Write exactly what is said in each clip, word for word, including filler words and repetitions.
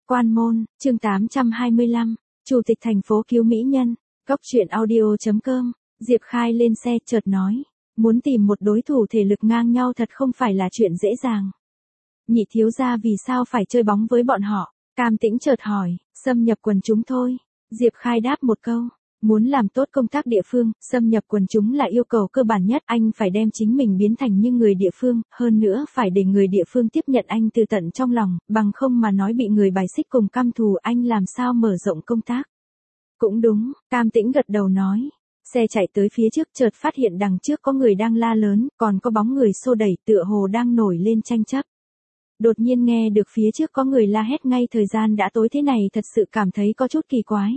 Quan môn, chương tám trăm hai mươi lăm, Chủ tịch thành phố cứu mỹ nhân, Góc truyện audio chấm com, Diệp Khai lên xe chợt nói, muốn tìm một đối thủ thể lực ngang nhau thật không phải là chuyện dễ dàng. Nhị thiếu gia vì sao phải chơi bóng với bọn họ, Cam Tĩnh chợt hỏi, xâm nhập quần chúng thôi. Diệp Khai đáp một câu, muốn làm tốt công tác địa phương, xâm nhập quần chúng là yêu cầu cơ bản nhất, anh phải đem chính mình biến thành như người địa phương, hơn nữa phải để người địa phương tiếp nhận anh từ tận trong lòng, bằng không mà nói bị người bài xích cùng căm thù anh làm sao mở rộng công tác. Cũng đúng, Cam Tĩnh gật đầu nói. Xe chạy tới phía trước chợt phát hiện đằng trước có người đang la lớn, còn có bóng người xô đẩy tựa hồ đang nổi lên tranh chấp. Đột nhiên nghe được phía trước có người la hét ngay thời gian đã tối thế này thật sự cảm thấy có chút kỳ quái.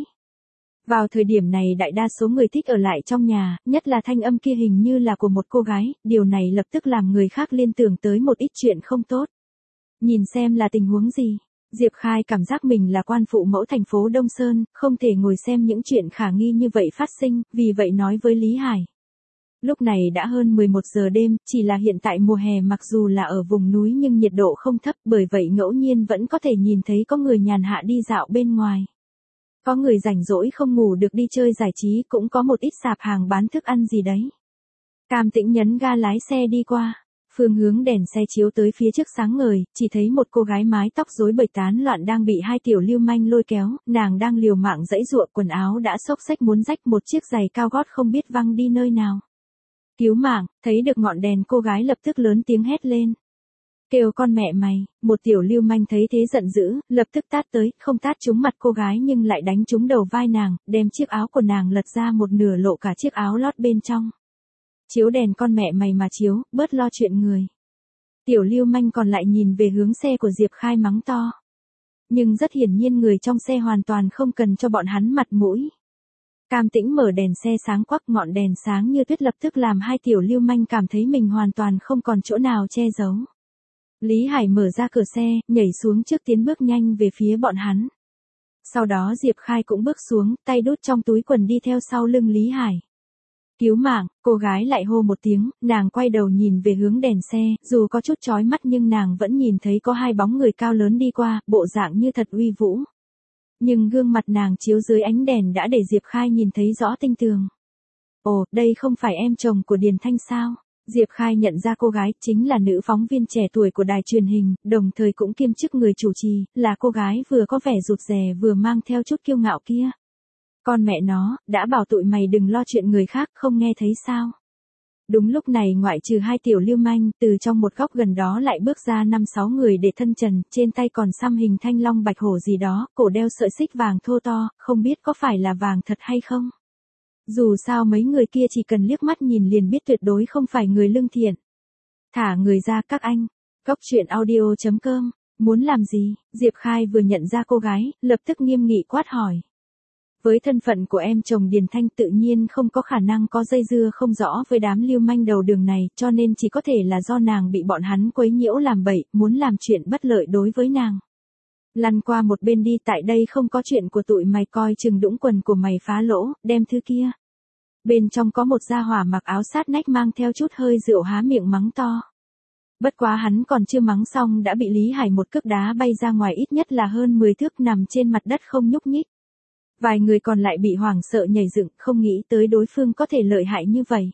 Vào thời điểm này đại đa số người thích ở lại trong nhà, nhất là thanh âm kia hình như là của một cô gái, điều này lập tức làm người khác liên tưởng tới một ít chuyện không tốt. Nhìn xem là tình huống gì, Diệp Khai cảm giác mình là quan phụ mẫu thành phố Đông Sơn, không thể ngồi xem những chuyện khả nghi như vậy phát sinh, vì vậy nói với Lý Hải. Lúc này đã hơn mười một giờ đêm, chỉ là hiện tại mùa hè mặc dù là ở vùng núi nhưng nhiệt độ không thấp, bởi vậy ngẫu nhiên vẫn có thể nhìn thấy có người nhàn hạ đi dạo bên ngoài. Có người rảnh rỗi không ngủ được đi chơi giải trí, cũng có một ít sạp hàng bán thức ăn gì đấy. Cam Tĩnh nhấn ga lái xe đi qua, phương hướng đèn xe chiếu tới phía trước sáng ngời, chỉ thấy một cô gái mái tóc rối bời tán loạn đang bị hai tiểu lưu manh lôi kéo, nàng đang liều mạng giãy giụa, quần áo đã xốc xếch muốn rách, một chiếc giày cao gót không biết văng đi nơi nào. Cứu mạng, thấy được ngọn đèn cô gái lập tức lớn tiếng hét lên. Kêu con mẹ mày, một tiểu lưu manh thấy thế giận dữ, lập tức tát tới, không tát trúng mặt cô gái nhưng lại đánh trúng đầu vai nàng, đem chiếc áo của nàng lật ra một nửa lộ cả chiếc áo lót bên trong. Chiếu đèn con mẹ mày mà chiếu, bớt lo chuyện người. Tiểu lưu manh còn lại nhìn về hướng xe của Diệp Khai mắng to. Nhưng rất hiển nhiên người trong xe hoàn toàn không cần cho bọn hắn mặt mũi. Cam Tĩnh mở đèn xe sáng quắc, ngọn đèn sáng như tuyết lập tức làm hai tiểu lưu manh cảm thấy mình hoàn toàn không còn chỗ nào che giấu. Lý Hải mở ra cửa xe, nhảy xuống trước tiến bước nhanh về phía bọn hắn. Sau đó Diệp Khai cũng bước xuống, tay đút trong túi quần đi theo sau lưng Lý Hải. Cứu mạng, cô gái lại hô một tiếng, nàng quay đầu nhìn về hướng đèn xe, dù có chút chói mắt nhưng nàng vẫn nhìn thấy có hai bóng người cao lớn đi qua, bộ dạng như thật uy vũ. Nhưng gương mặt nàng chiếu dưới ánh đèn đã để Diệp Khai nhìn thấy rõ tinh tường. Ồ, đây không phải em chồng của Điền Thanh sao? Diệp Khai nhận ra cô gái chính là nữ phóng viên trẻ tuổi của đài truyền hình, đồng thời cũng kiêm chức người chủ trì, là cô gái vừa có vẻ rụt rè vừa mang theo chút kiêu ngạo kia. Con mẹ nó, đã bảo tụi mày đừng lo chuyện người khác, không nghe thấy sao? Đúng lúc này ngoại trừ hai tiểu lưu manh, từ trong một góc gần đó lại bước ra năm sáu người để thân trần, trên tay còn xăm hình thanh long bạch hổ gì đó, cổ đeo sợi xích vàng thô to, không biết có phải là vàng thật hay không. Dù sao mấy người kia chỉ cần liếc mắt nhìn liền biết tuyệt đối không phải người lương thiện. Thả người ra các anh. Góc truyện audio chấm com, muốn làm gì? Diệp Khai vừa nhận ra cô gái, lập tức nghiêm nghị quát hỏi. Với thân phận của em chồng Điền Thanh tự nhiên không có khả năng có dây dưa không rõ với đám lưu manh đầu đường này, cho nên chỉ có thể là do nàng bị bọn hắn quấy nhiễu làm bậy, muốn làm chuyện bất lợi đối với nàng. Lăn qua một bên đi, tại đây không có chuyện của tụi mày, coi chừng đũng quần của mày phá lỗ, đem thứ kia. Bên trong có một gia hỏa mặc áo sát nách mang theo chút hơi rượu há miệng mắng to. Bất quá hắn còn chưa mắng xong đã bị Lý Hải một cước đá bay ra ngoài, ít nhất là hơn mười thước, nằm trên mặt đất không nhúc nhích. Vài người còn lại bị hoảng sợ nhảy dựng, không nghĩ tới đối phương có thể lợi hại như vậy.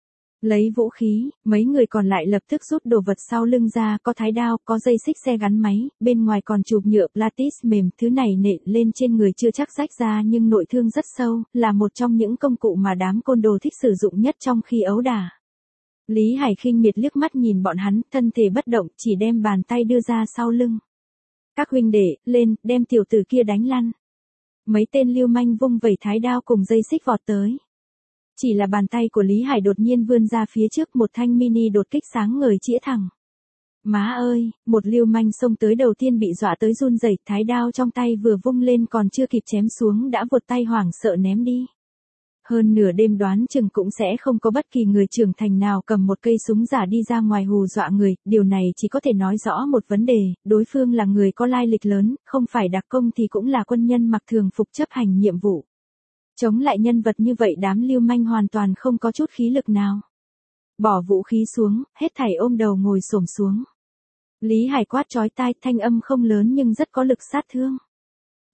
Lấy vũ khí, mấy người còn lại lập tức rút đồ vật sau lưng ra, có thái đao, có dây xích xe gắn máy, bên ngoài còn chụp nhựa Platis mềm, thứ này nện lên trên người chưa chắc rách ra nhưng nội thương rất sâu, là một trong những công cụ mà đám côn đồ thích sử dụng nhất trong khi ấu đả. Lý Hải khinh miệt liếc mắt nhìn bọn hắn, thân thể bất động, chỉ đem bàn tay đưa ra sau lưng. Các huynh đệ, lên, đem tiểu tử kia đánh lăn. Mấy tên lưu manh vung vẩy thái đao cùng dây xích vọt tới. Chỉ là bàn tay của Lý Hải đột nhiên vươn ra phía trước, một thanh mini đột kích sáng ngời chĩa thẳng. Má ơi, một lưu manh xông tới đầu tiên bị dọa tới run rẩy, thái đao trong tay vừa vung lên còn chưa kịp chém xuống đã vụt tay hoảng sợ ném đi. Hơn nửa đêm đoán chừng cũng sẽ không có bất kỳ người trưởng thành nào cầm một cây súng giả đi ra ngoài hù dọa người, điều này chỉ có thể nói rõ một vấn đề, đối phương là người có lai lịch lớn, không phải đặc công thì cũng là quân nhân mặc thường phục chấp hành nhiệm vụ. Chống lại nhân vật như vậy đám lưu manh hoàn toàn không có chút khí lực nào. Bỏ vũ khí xuống, hết thảy ôm đầu ngồi xổm xuống. Lý Hải quát chói tai, thanh âm không lớn nhưng rất có lực sát thương.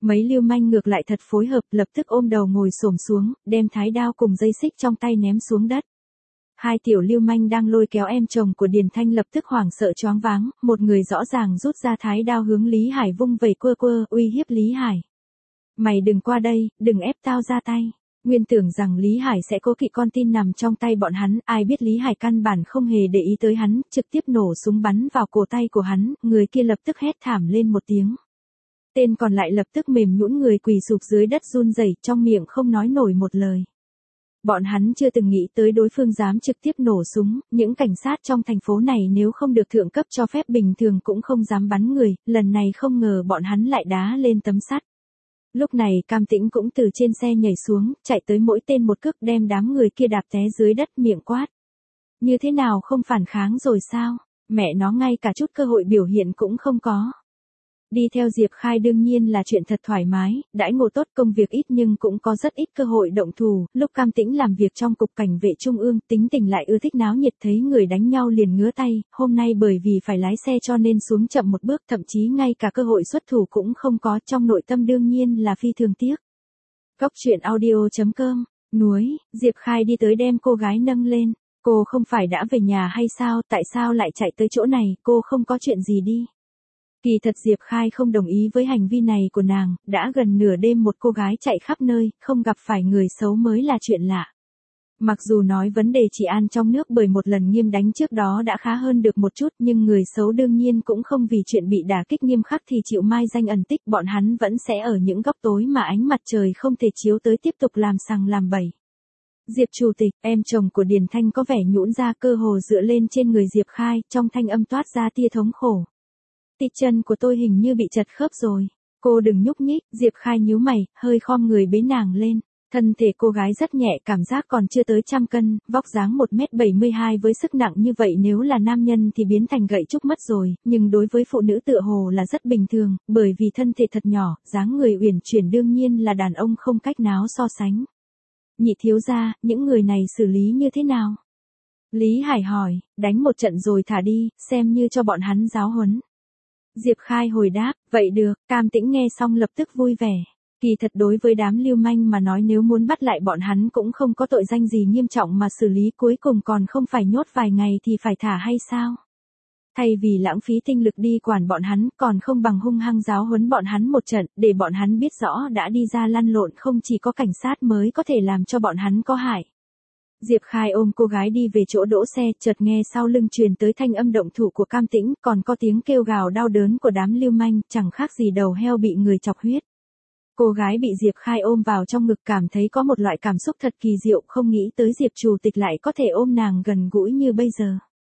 Mấy lưu manh ngược lại thật phối hợp, lập tức ôm đầu ngồi xổm xuống, đem thái đao cùng dây xích trong tay ném xuống đất. Hai tiểu lưu manh đang lôi kéo em chồng của Điền Thanh lập tức hoảng sợ choáng váng, một người rõ ràng rút ra thái đao hướng Lý Hải vung vẩy quơ quơ, uy hiếp Lý Hải. Mày đừng qua đây, đừng ép tao ra tay. Nguyên tưởng rằng Lý Hải sẽ cố kỵ con tin nằm trong tay bọn hắn, ai biết Lý Hải căn bản không hề để ý tới hắn, trực tiếp nổ súng bắn vào cổ tay của hắn, người kia lập tức hét thảm lên một tiếng. Tên còn lại lập tức mềm nhũn người quỳ sụp dưới đất run rẩy, trong miệng không nói nổi một lời. Bọn hắn chưa từng nghĩ tới đối phương dám trực tiếp nổ súng, những cảnh sát trong thành phố này nếu không được thượng cấp cho phép bình thường cũng không dám bắn người, lần này không ngờ bọn hắn lại đá lên tấm sắt. Lúc này Cam Tĩnh cũng từ trên xe nhảy xuống, chạy tới mỗi tên một cước đem đám người kia đạp té dưới đất, miệng quát. Như thế nào không phản kháng rồi sao? Mẹ nó ngay cả chút cơ hội biểu hiện cũng không có. Đi theo Diệp Khai đương nhiên là chuyện thật thoải mái, đãi ngộ tốt, công việc ít nhưng cũng có rất ít cơ hội động thủ. Lúc Cam Tĩnh làm việc trong cục cảnh vệ trung ương, tính tình lại ưa thích náo nhiệt, thấy người đánh nhau liền ngứa tay, hôm nay bởi vì phải lái xe cho nên xuống chậm một bước, thậm chí ngay cả cơ hội xuất thủ cũng không có, trong nội tâm đương nhiên là phi thường tiếc. Cốc truyện audio chấm com, núi, Diệp Khai đi tới đem cô gái nâng lên. Cô không phải đã về nhà hay sao, tại sao lại chạy tới chỗ này, cô không có chuyện gì đi. Kỳ thật Diệp Khai không đồng ý với hành vi này của nàng, đã gần nửa đêm một cô gái chạy khắp nơi, không gặp phải người xấu mới là chuyện lạ. Mặc dù nói vấn đề trị an trong nước bởi một lần nghiêm đánh trước đó đã khá hơn được một chút, nhưng người xấu đương nhiên cũng không vì chuyện bị đả kích nghiêm khắc thì chịu mai danh ẩn tích, bọn hắn vẫn sẽ ở những góc tối mà ánh mặt trời không thể chiếu tới tiếp tục làm sằng làm bậy. Diệp chủ tịch, em chồng của Điền Thanh có vẻ nhũn ra, cơ hồ dựa lên trên người Diệp Khai, trong thanh âm toát ra tia thống khổ. Tít chân của tôi hình như bị chật khớp rồi. Cô đừng nhúc nhích, Diệp Khai nhíu mày, hơi khom người bế nàng lên. Thân thể cô gái rất nhẹ, cảm giác còn chưa tới trăm cân, vóc dáng một mét bảy mươi hai với sức nặng như vậy nếu là nam nhân thì biến thành gậy trúc mất rồi, nhưng đối với phụ nữ tựa hồ là rất bình thường, bởi vì thân thể thật nhỏ, dáng người uyển chuyển đương nhiên là đàn ông không cách nào so sánh. Nhị thiếu gia, những người này xử lý như thế nào? Lý Hải hỏi, đánh một trận rồi thả đi, xem như cho bọn hắn giáo huấn. Diệp Khai hồi đáp, vậy được. Cam Tĩnh nghe xong lập tức vui vẻ. Kỳ thật đối với đám lưu manh mà nói, nếu muốn bắt lại bọn hắn cũng không có tội danh gì nghiêm trọng mà xử lý, cuối cùng còn không phải nhốt vài ngày thì phải thả hay sao? Thay vì lãng phí tinh lực đi quản bọn hắn, còn không bằng hung hăng giáo huấn bọn hắn một trận, để bọn hắn biết rõ đã đi ra lăn lộn không chỉ có cảnh sát mới có thể làm cho bọn hắn có hại. Diệp Khai ôm cô gái đi về chỗ đỗ xe, chợt nghe sau lưng truyền tới thanh âm động thủ của Cam Tĩnh, còn có tiếng kêu gào đau đớn của đám lưu manh, chẳng khác gì đầu heo bị người chọc huyết. Cô gái bị Diệp Khai ôm vào trong ngực cảm thấy có một loại cảm xúc thật kỳ diệu, không nghĩ tới Diệp chủ tịch lại có thể ôm nàng gần gũi như bây giờ.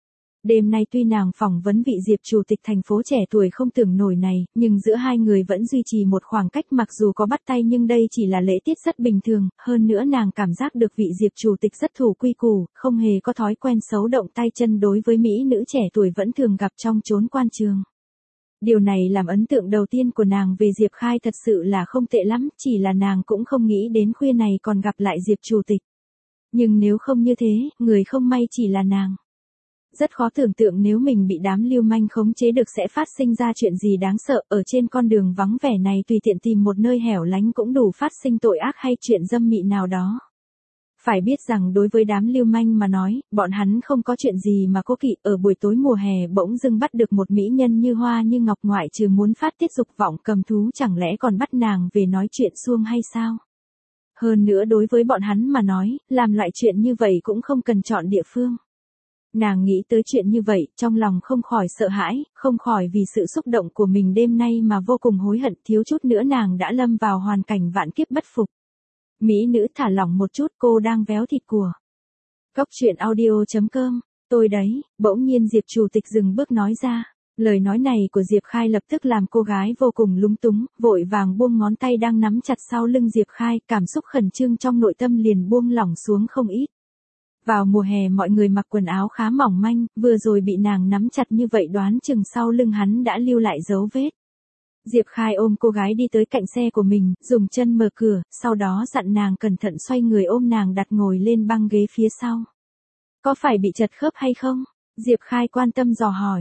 Đêm nay tuy nàng phỏng vấn vị Diệp chủ tịch thành phố trẻ tuổi không tưởng nổi này, nhưng giữa hai người vẫn duy trì một khoảng cách, mặc dù có bắt tay nhưng đây chỉ là lễ tiết rất bình thường, hơn nữa nàng cảm giác được vị Diệp chủ tịch rất thủ quy củ, không hề có thói quen xấu động tay chân đối với mỹ nữ trẻ tuổi vẫn thường gặp trong chốn quan trường. Điều này làm ấn tượng đầu tiên của nàng về Diệp Khai thật sự là không tệ lắm, chỉ là nàng cũng không nghĩ đến khuya này còn gặp lại Diệp chủ tịch. Nhưng nếu không như thế, người không may chỉ là nàng. Rất khó tưởng tượng nếu mình bị đám lưu manh khống chế được sẽ phát sinh ra chuyện gì đáng sợ, ở trên con đường vắng vẻ này tùy tiện tìm một nơi hẻo lánh cũng đủ phát sinh tội ác hay chuyện dâm mị nào đó. Phải biết rằng đối với đám lưu manh mà nói, bọn hắn không có chuyện gì mà cố kỵ, ở buổi tối mùa hè bỗng dưng bắt được một mỹ nhân như hoa như ngọc, ngoại trừ muốn phát tiết dục vọng cầm thú chẳng lẽ còn bắt nàng về nói chuyện suông hay sao? Hơn nữa đối với bọn hắn mà nói, làm loại chuyện như vậy cũng không cần chọn địa phương. Nàng nghĩ tới chuyện như vậy, trong lòng không khỏi sợ hãi, không khỏi vì sự xúc động của mình đêm nay mà vô cùng hối hận, thiếu chút nữa nàng đã lâm vào hoàn cảnh vạn kiếp bất phục. Mỹ nữ thả lỏng một chút, cô đang véo thịt của. Cốc truyện audio chấm com, tôi đấy, bỗng nhiên Diệp chủ tịch dừng bước nói ra. Lời nói này của Diệp Khai lập tức làm cô gái vô cùng lúng túng, vội vàng buông ngón tay đang nắm chặt sau lưng Diệp Khai, cảm xúc khẩn trương trong nội tâm liền buông lỏng xuống không ít. Vào mùa hè mọi người mặc quần áo khá mỏng manh, vừa rồi bị nàng nắm chặt như vậy đoán chừng sau lưng hắn đã lưu lại dấu vết. Diệp Khai ôm cô gái đi tới cạnh xe của mình, dùng chân mở cửa, sau đó dặn nàng cẩn thận xoay người ôm nàng đặt ngồi lên băng ghế phía sau. Có phải bị chật khớp hay không? Diệp Khai quan tâm dò hỏi.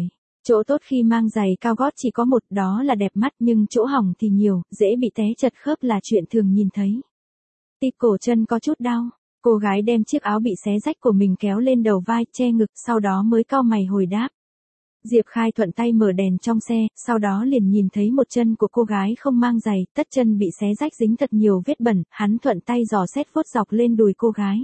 Chỗ tốt khi mang giày cao gót chỉ có một, đó là đẹp mắt, nhưng chỗ hỏng thì nhiều, dễ bị té chật khớp là chuyện thường nhìn thấy. Tip cổ chân có chút đau. Cô gái đem chiếc áo bị xé rách của mình kéo lên đầu vai, che ngực, sau đó mới cau mày hồi đáp. Diệp Khai thuận tay mở đèn trong xe, sau đó liền nhìn thấy một chân của cô gái không mang giày, tất chân bị xé rách dính thật nhiều vết bẩn, hắn thuận tay dò xét vuốt dọc lên đùi cô gái.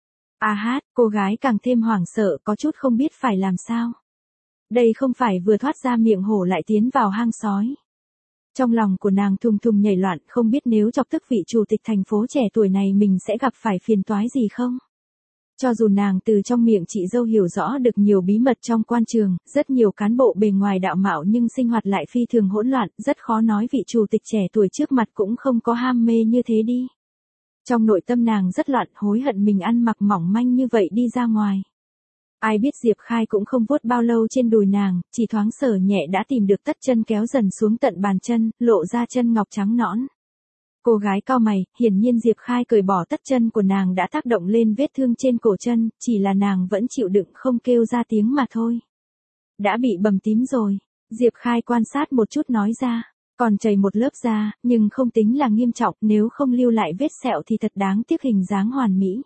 À hát, cô gái càng thêm hoảng sợ, có chút không biết phải làm sao. Đây không phải vừa thoát ra miệng hổ lại tiến vào hang sói. Trong lòng của nàng thùng thùng nhảy loạn, không biết nếu chọc tức vị chủ tịch thành phố trẻ tuổi này mình sẽ gặp phải phiền toái gì không? Cho dù nàng từ trong miệng chị dâu hiểu rõ được nhiều bí mật trong quan trường, rất nhiều cán bộ bề ngoài đạo mạo nhưng sinh hoạt lại phi thường hỗn loạn, rất khó nói vị chủ tịch trẻ tuổi trước mặt cũng không có ham mê như thế đi. Trong nội tâm nàng rất loạn, hối hận mình ăn mặc mỏng manh như vậy đi ra ngoài. Ai biết Diệp Khai cũng không vuốt bao lâu trên đùi nàng, chỉ thoáng sờ nhẹ đã tìm được tất chân kéo dần xuống tận bàn chân, lộ ra chân ngọc trắng nõn. Cô gái cau mày, hiển nhiên Diệp Khai cởi bỏ tất chân của nàng đã tác động lên vết thương trên cổ chân, chỉ là nàng vẫn chịu đựng không kêu ra tiếng mà thôi. Đã bị bầm tím rồi, Diệp Khai quan sát một chút nói ra, còn chảy một lớp da, nhưng không tính là nghiêm trọng, nếu không lưu lại vết sẹo thì thật đáng tiếc, hình dáng hoàn mỹ.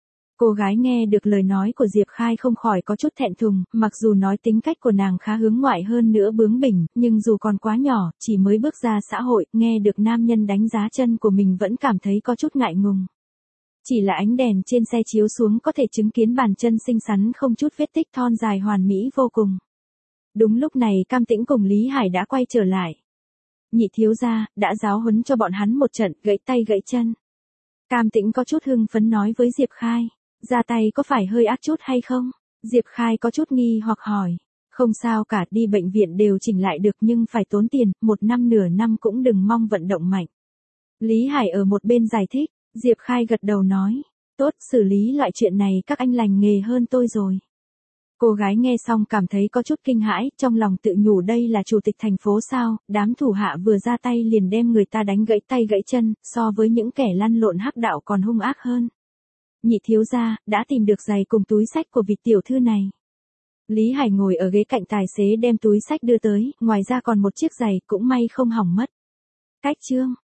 Cô gái nghe được lời nói của Diệp Khai không khỏi có chút thẹn thùng, mặc dù nói tính cách của nàng khá hướng ngoại hơn nữa bướng bỉnh, nhưng dù còn quá nhỏ, chỉ mới bước ra xã hội, nghe được nam nhân đánh giá chân của mình vẫn cảm thấy có chút ngại ngùng. Chỉ là ánh đèn trên xe chiếu xuống có thể chứng kiến bàn chân xinh xắn không chút vết tích, thon dài hoàn mỹ vô cùng. Đúng lúc này Cam Tĩnh cùng Lý Hải đã quay trở lại. Nhị thiếu gia, đã giáo huấn cho bọn hắn một trận, gãy tay gãy chân. Cam Tĩnh có chút hưng phấn nói với Diệp Khai. Ra tay có phải hơi ác chút hay không? Diệp Khai có chút nghi hoặc hỏi. Không sao cả, đi bệnh viện đều chỉnh lại được nhưng phải tốn tiền, một năm nửa năm cũng đừng mong vận động mạnh. Lý Hải ở một bên giải thích, Diệp Khai gật đầu nói. Tốt, xử lý loại chuyện này các anh lành nghề hơn tôi rồi. Cô gái nghe xong cảm thấy có chút kinh hãi, trong lòng tự nhủ đây là chủ tịch thành phố sao, đám thủ hạ vừa ra tay liền đem người ta đánh gãy tay gãy chân, so với những kẻ lăn lộn hắc đạo còn hung ác hơn. Nhị thiếu gia, đã tìm được giày cùng túi xách của vị tiểu thư này. Lý Hải ngồi ở ghế cạnh tài xế đem túi xách đưa tới, ngoài ra còn một chiếc giày, cũng may không hỏng mất. Cách chương